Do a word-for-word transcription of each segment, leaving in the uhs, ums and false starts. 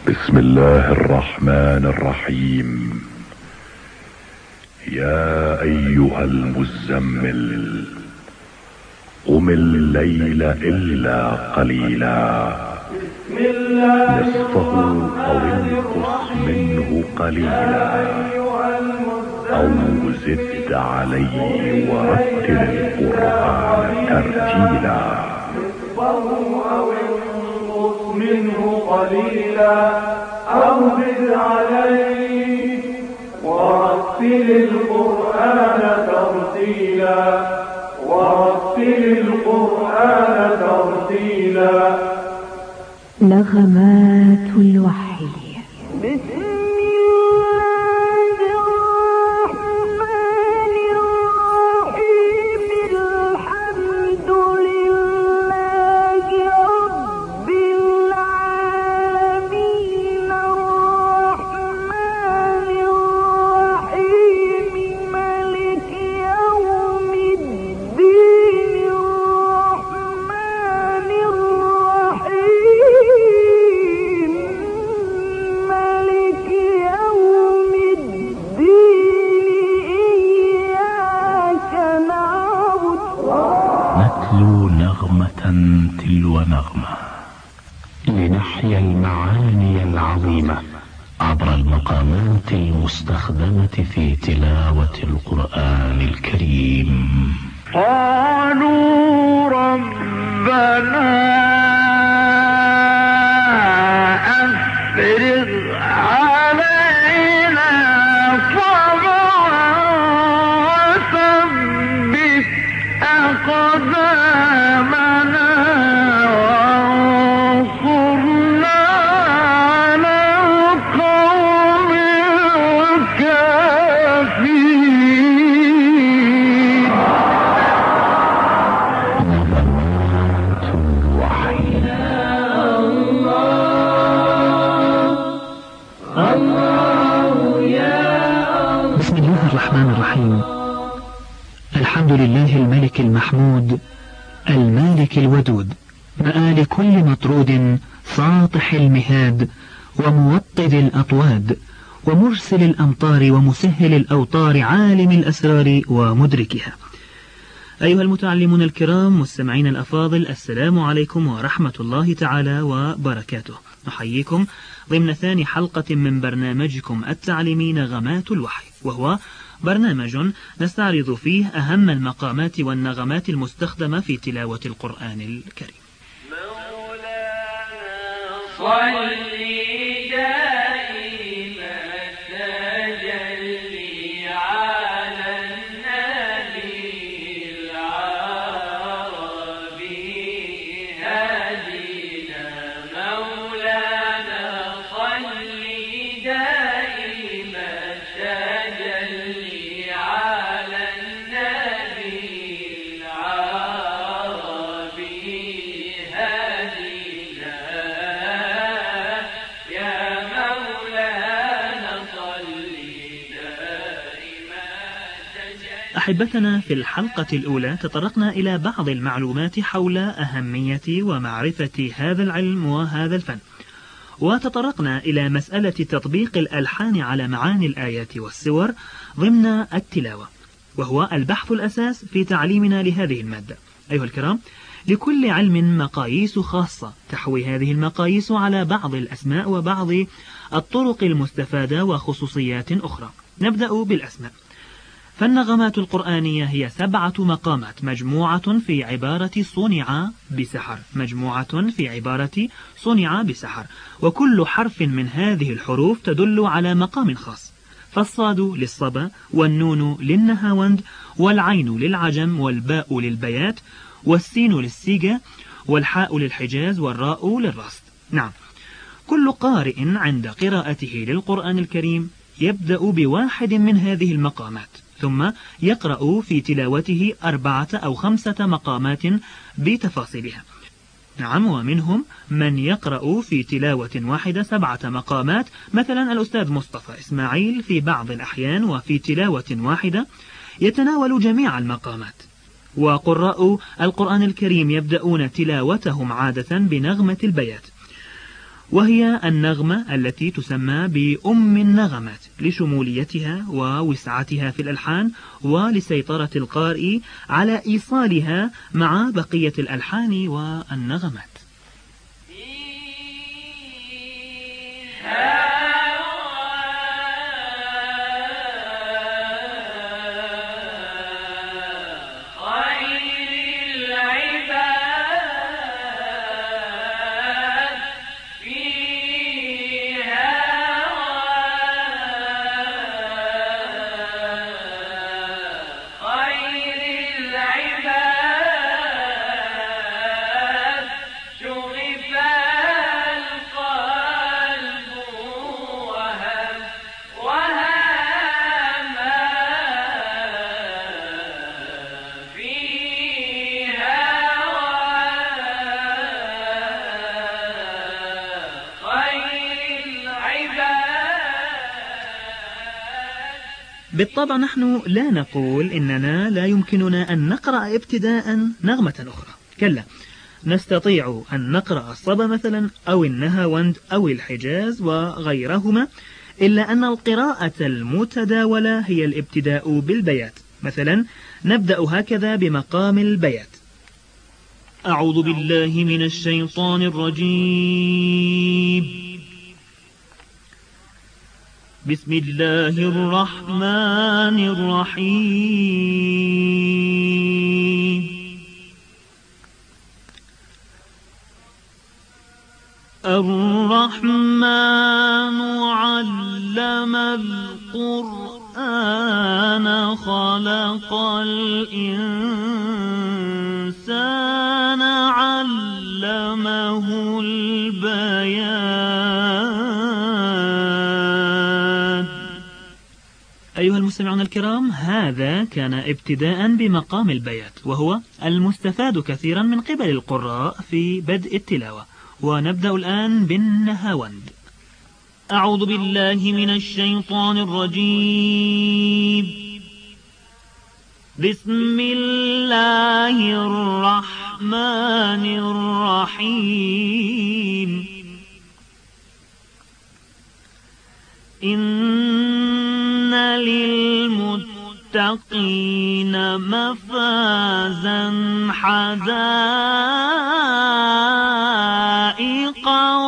بسم الله الرحمن الرحيم. يا ايها المزمل قم الليل الا قليلا نصفه او انقص منه قليلا او زد عليه ورتل القرآن ترتيلا منه قليلا أو زد عليه ورتل القرآن ترتيلا ورتل القرآن ترتيلا. نغمات الوحي. نغمة تلو نغمة لنحيا المعاني العظيمة عبر المقامات المستخدمة في تلاوة القرآن الكريم. قالوا ربنا أفرغ علينا صبرا وثبت أقدامنا وانصرنا على القوم الكافرين. نغمات الوحي. بسم الله الرحمن الرحيم. الحمد لله الملك المحمود المالك الودود، مآل كل مطرود ساطح المهاد وموطد الأطواد ومرسل الأمطار ومسهل الأوطار عالم الأسرار ومدركها. أيها المتعلمون الكرام مستمعين الأفاضل، السلام عليكم ورحمة الله تعالى وبركاته. نحييكم ضمن ثاني حلقة من برنامجكم التعليمي نغمات الوحي، وهو برنامج نستعرض فيه أهم المقامات والنغمات المستخدمة في تلاوة القرآن الكريم. مولانا صلي دائما تجلي على النبي العربي هدينا. مولانا صلي دائما تجلي على النبي العربي هدينا. يا مولانا صلي دائما تجلي. أحبتنا، في الحلقة الأولى تطرقنا إلى بعض المعلومات حول أهمية ومعرفة هذا العلم وهذا الفن، وتطرقنا إلى مسألة تطبيق الألحان على معاني الآيات والسور ضمن التلاوة، وهو البحث الأساس في تعليمنا لهذه المادة. أيها الكرام، لكل علم مقاييس خاصة تحوي هذه المقاييس على بعض الأسماء وبعض الطرق المستفادة وخصوصيات أخرى. نبدأ بالأسماء. فالنغمات القرآنية هي سبعة مقامات مجموعة في عبارة صنع بسحر مجموعة في عبارة صنع بسحر وكل حرف من هذه الحروف تدل على مقام خاص. فالصاد للصبا، والنون للنهاوند، والعين للعجم، والباء للبيات، والسين للسيجا، والحاء للحجاز، والراء للرصد. نعم، كل قارئ عند قراءته للقرآن الكريم يبدأ بواحد من هذه المقامات، ثم يقرأ في تلاوته أربعة أو خمسة مقامات بتفاصيلها. نعم، ومنهم من يقرأ في تلاوة واحدة سبعة مقامات، مثلا الأستاذ مصطفى إسماعيل في بعض الأحيان وفي تلاوة واحدة يتناول جميع المقامات. وقراء القرآن الكريم يبدأون تلاوتهم عادة بنغمة البيات. وهي النغمة التي تسمى بأم النغمات لشموليتها ووسعتها في الألحان ولسيطرة القارئ على إيصالها مع بقية الألحان والنغمات. بالطبع نحن لا نقول إننا لا يمكننا أن نقرأ ابتداء نغمة أخرى، كلا، نستطيع أن نقرأ الصبا مثلا أو النهاوند أو الحجاز وغيرهما، إلا أن القراءة المتداولة هي الابتداء بالبيات. مثلا نبدأ هكذا بمقام البيات: أعوذ بالله من الشيطان الرجيم، بسم الله الرحمن الرحيم، الرحمن علم القرآن خلق الإنسان علمه البيان. أيها المستمعون الكرام، هذا كان ابتداء بمقام البيات، وهو المستفاد كثيرا من قبل القراء في بدء التلاوة. ونبدأ الآن بالنهاوند. أعوذ بالله من الشيطان الرجيم، بسم الله الرحمن الرحيم، إن للمتقين مفازا حدائق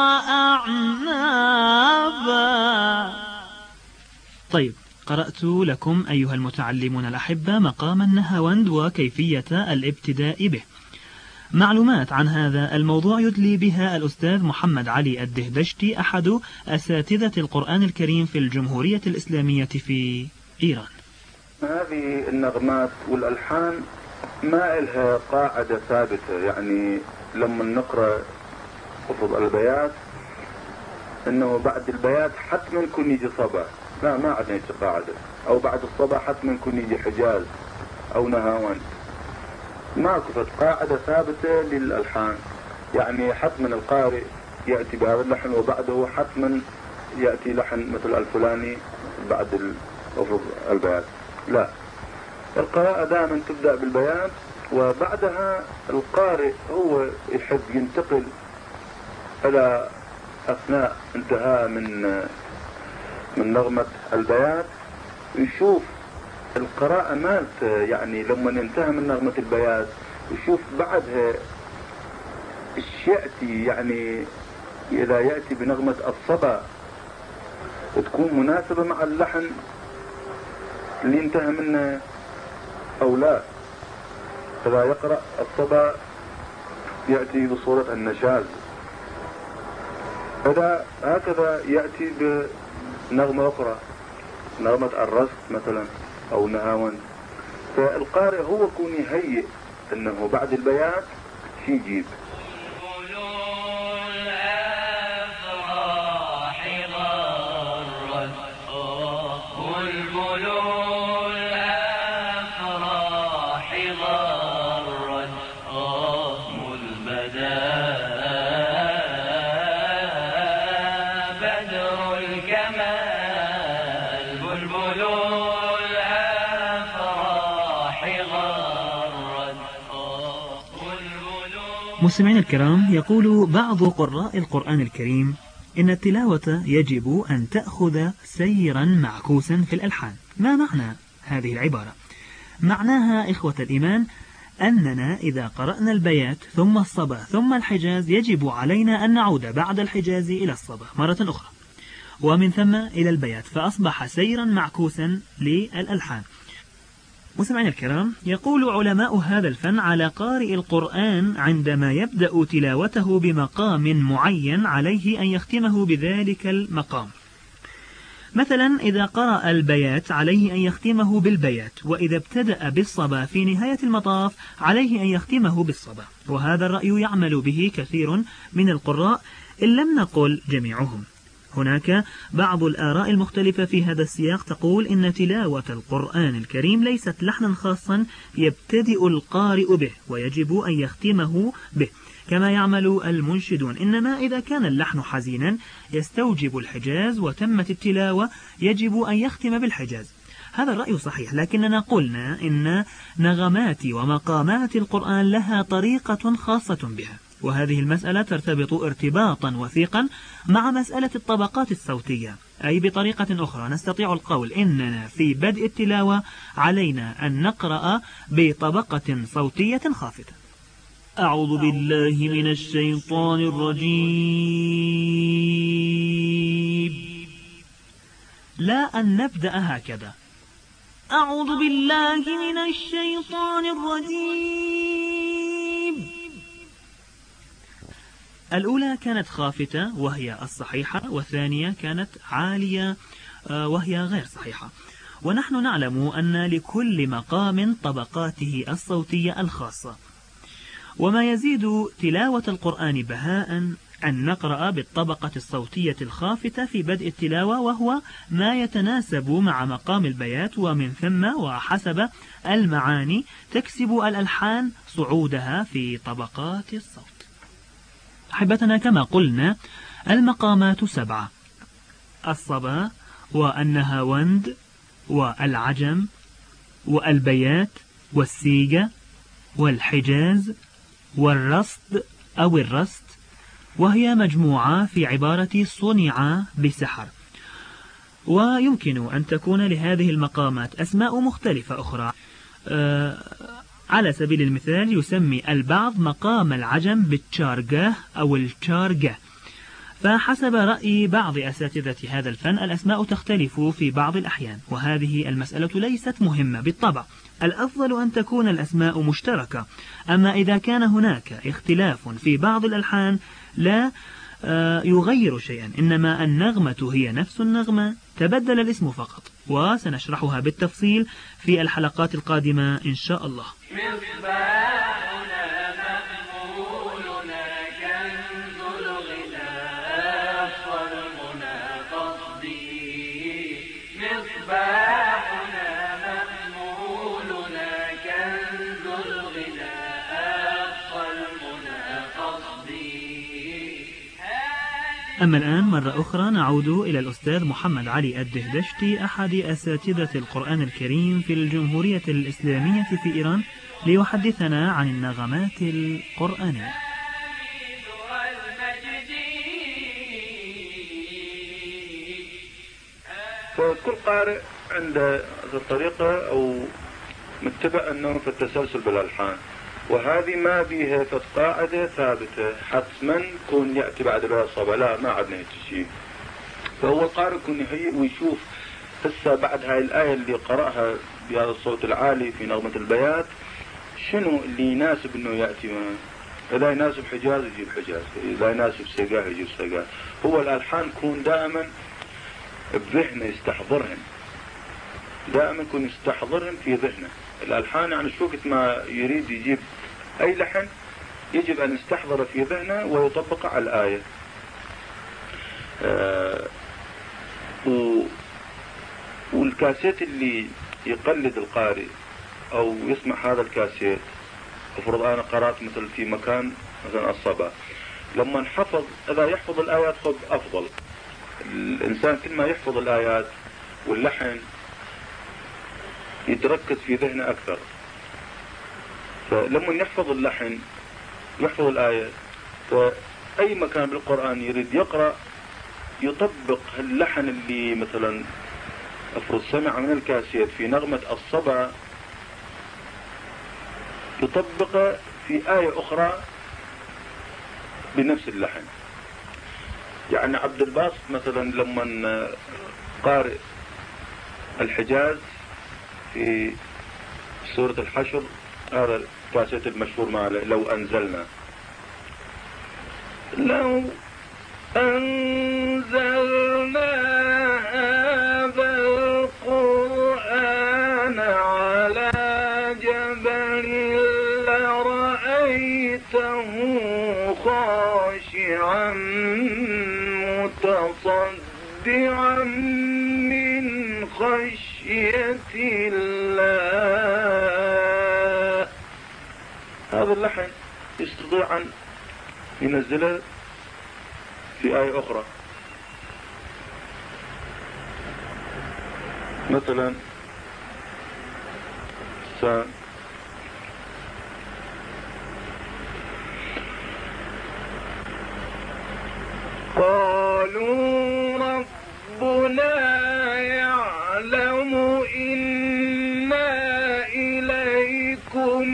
وأعنابا. طيب، قرأت لكم أيها المتعلمون الأحبة مقام النهاوند وكيفية الابتداء به. معلومات عن هذا الموضوع يدلي بها الأستاذ محمد علي الدهدشتي، أحد أساتذة القرآن الكريم في الجمهورية الإسلامية في إيران. هذه النغمات والألحان ما إلها قاعدة ثابتة، يعني لما نقرأ قصد البيات إنه بعد البيات حتما يكون يجي صبا، لا، ما عندنا يجي قاعدة، أو بعد الصبا حتما يكون يجي حجاز أو نهاوند، ماكو قاعدة ثابتة للألحان، يعني حتما القارئ يأتي بهذا اللحن وبعده حتما يأتي لحن مثل الفلاني بعد البيات، لا، القراءة دائما تبدأ بالبيات وبعدها القارئ هو يحب ينتقل إلى أثناء انتهاء من من نغمة البيات يشوف القراءة مالت، يعني لما ننتهي من نغمة البيات يشوف بعدها ايش يأتي، يعني إذا يأتي بنغمة الصبا تكون مناسبة مع اللحن اللي انتهى منه أو لا. إذا يقرأ الصبا يأتي بصورة النشاز، إذا هكذا يأتي بنغمة أخرى، نغمة الرست مثلا أو نهاوند، فالقارئ هو يكون يهيئ أنه بعد البيات شي يجيب. مستمعينا الكرام، يقول بعض قراء القرآن الكريم إن التلاوة يجب أن تأخذ سيرا معكوسا في الألحان. ما معنى هذه العبارة؟ معناها إخوة الإيمان أننا إذا قرأنا البيات ثم الصبا ثم الحجاز يجب علينا أن نعود بعد الحجاز إلى الصبا مرة أخرى، ومن ثم إلى البيات، فأصبح سيرا معكوسا للألحان. مستمعينا الكرام، يقول علماء هذا الفن على قارئ القرآن عندما يبدأ تلاوته بمقام معين عليه أن يختمه بذلك المقام. مثلا إذا قرأ البيات عليه أن يختمه بالبيات، وإذا ابتدأ بالصبا في نهاية المطاف عليه أن يختمه بالصبا. وهذا الرأي يعمل به كثير من القراء إن لم نقل جميعهم. هناك بعض الآراء المختلفة في هذا السياق تقول إن تلاوة القرآن الكريم ليست لحنا خاصا يبتدئ القارئ به ويجب أن يختمه به كما يعمل المنشدون، إنما إذا كان اللحن حزينا يستوجب الحجاز وتمت التلاوة يجب أن يختم بالحجاز. هذا الرأي صحيح، لكننا قلنا إن نغمات ومقامات القرآن لها طريقة خاصة بها، وهذه المسألة ترتبط ارتباطا وثيقا مع مسألة الطبقات الصوتية. أي بطريقة أخرى نستطيع القول إننا في بدء التلاوة علينا أن نقرأ بطبقة صوتية خافتة. أعوذ بالله من الشيطان الرجيم. لا أن نبدأ هكذا، أعوذ بالله من الشيطان الرجيم. الأولى كانت خافتة وهي الصحيحة، والثانية كانت عالية وهي غير صحيحة. ونحن نعلم أن لكل مقام طبقاته الصوتية الخاصة. وما يزيد تلاوة القرآن بهاء أن نقرأ بالطبقة الصوتية الخافتة في بدء التلاوة، وهو ما يتناسب مع مقام البيات، ومن ثم وحسب المعاني تكسب الألحان صعودها في طبقات الصوت. أحبتنا، كما قلنا المقامات سبعة: الصبا والنهاوند والعجم والبيات والسيجة والحجاز والرصد أو الرست، وهي مجموعة في عبارة صنع بسحر. ويمكن أن تكون لهذه المقامات أسماء مختلفة أخرى. أه على سبيل المثال يسمي البعض مقام العجم بالتشارجاه أو التشارجة، فحسب رأي بعض أساتذة هذا الفن الأسماء تختلف في بعض الأحيان، وهذه المسألة ليست مهمة بالطبع. الأفضل أن تكون الأسماء مشتركة، أما إذا كان هناك اختلاف في بعض الألحان لا يغير شيئا، إنما النغمة هي نفس النغمة، تبدل الاسم فقط، وسنشرحها بالتفصيل في الحلقات القادمة إن شاء الله. أما الآن مرة أخرى نعود إلى الأستاذ محمد علي الدهدشتي، أحد أساتذة القرآن الكريم في الجمهورية الإسلامية في إيران، ليحدثنا عن النغمات القرآنية. فكل قارئ عنده طريقة أو متبع أنه في التسلسل بالألحان، وهذه ما بيها قاعدة ثابتة حتما كون يأتي بعد بها الصبا، لا ما عدنا هيك شيء. فهو القارئ يكون يهيئ ويشوف هسه بعد هاي الآية اللي قرأها بهذا الصوت العالي في نغمة البيات شنو اللي يناسب انه يأتي معه. إذا يناسب حجاز يجيب حجاز، إذا يناسب سقاه يجيب سقاه. هو الألحان يكون دائما بذهنه يستحضرهم، دائما يكون يستحضرهم في ذهنه. الألحان يعني شو وقت ما يريد يجيب أي لحن يجب أن يستحضر في ذهنه ويطبق على الآية. آه و والكاسيت اللي يقلد القارئ أو يسمع هذا الكاسيت، افرض أنا قرأت مثل في مكان مثلا الصبا، لما نحفظ إذا يحفظ الآيات خذ أفضل. الإنسان كل ما يحفظ الآيات واللحن يتركز في ذهنه أكثر. فلما يحفظ اللحن يحفظ الآية، فأي مكان بالقرآن يريد يقرأ يطبق اللحن اللي مثلا افرض سمع من الكاسيت في نغمة الصبا، يطبق في آية أخرى بنفس اللحن. يعني عبد الباسط مثلا لما قارئ الحجاز في سورة الحشر، هذا الكاسيت المشهور مع لو أنزلنا، لو أنزلنا هذا القرآن على جبل لرأيته خاشعا متصدعا من خشية الله. هذا اللحن يستطيع أن ينزله في آية أخرى، مثلا س قالوا ربنا يعلم إنا إليكم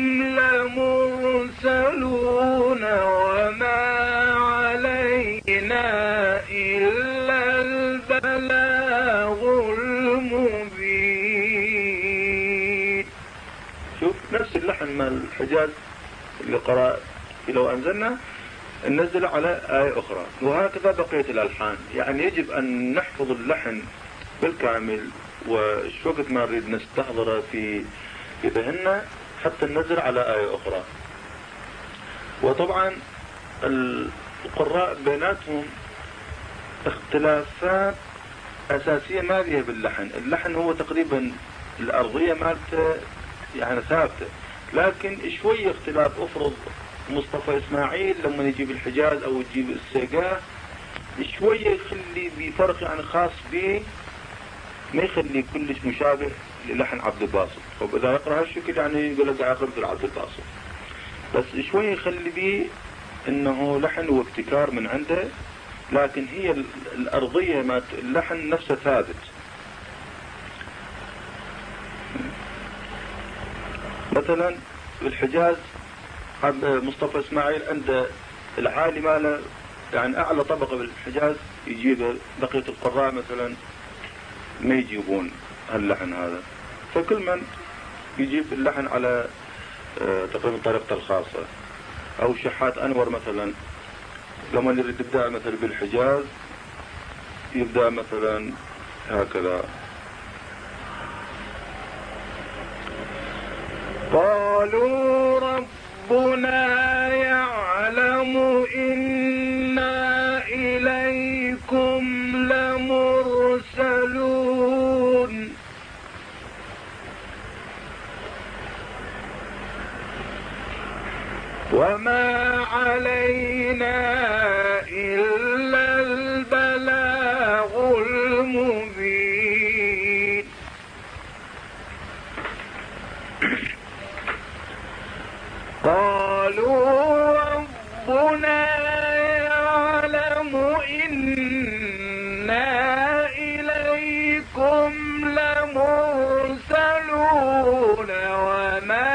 لمرسلون وما علينا إلا البلاغ المبين. شوف نفس اللحن مال الحجاز اللي قرأ لو أنزلنا ننزل على آية أخرى، وهكذا بقية الألحان. يعني يجب أن نحفظ اللحن بالكامل، وش وقت ما نريد نستحضره في في ذهننا حتى ننزل على آية أخرى. وطبعا القراء بيناتهم اختلافات أساسية ما فيها باللحن. اللحن هو تقريبا الأرضية مالته يعني ثابتة، لكن شوية اختلاف. افرض مصطفى إسماعيل لما يجيب الحجاز أو يجيب السيقاه شوية يخلي بفرق يعني خاص به، ما يخلي كلش مشابه للحن عبد الباسط. وإذا يقرأ هالشكل يعني يقول لك قاعد يقرأ عبد الباسط، بس شوية يخلي به إنه لحن وابتكار من عنده، لكن هي الأرضية ما اللحن نفسه ثابت. مثلا الحجاز مصطفى إسماعيل عند العالي ماله يعني أعلى طبقة بالحجاز يجيب، بقية القراء مثلا ما يجيبون هاللحن هذا، فكل من يجيب اللحن على تقريبا طريقته الخاصة. أو شحات أنور مثلا لما يريد يبدأ مثلا بالحجاز يبدأ مثلا هكذا: قالوا ربنا يعلم إنا إليكم لمرسلون وما علينا إلا البلاغ المبين. قالوا ربنا يعلم إنا إليكم لمرسلون وما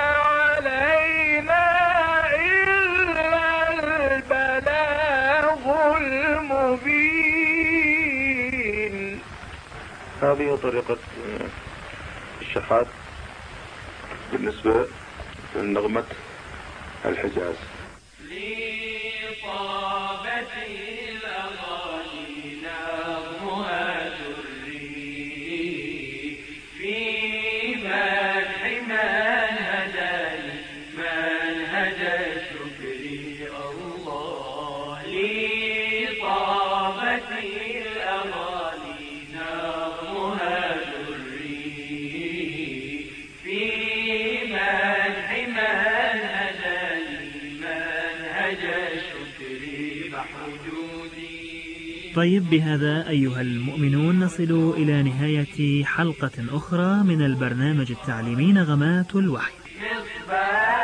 علينا إلا البلاغ المبين. هذه طريقة الشحات بالنسبة لنغمة الحجاز. لطابة الأغاني نغمها دري في مدح من هداني منهج شكري الله. لطابة الأغاني نغمها دري في مدح من طيب، بهذا أيها المؤمنون نصل إلى نهاية حلقة أخرى من البرنامج التعليمي نغمات الوحي.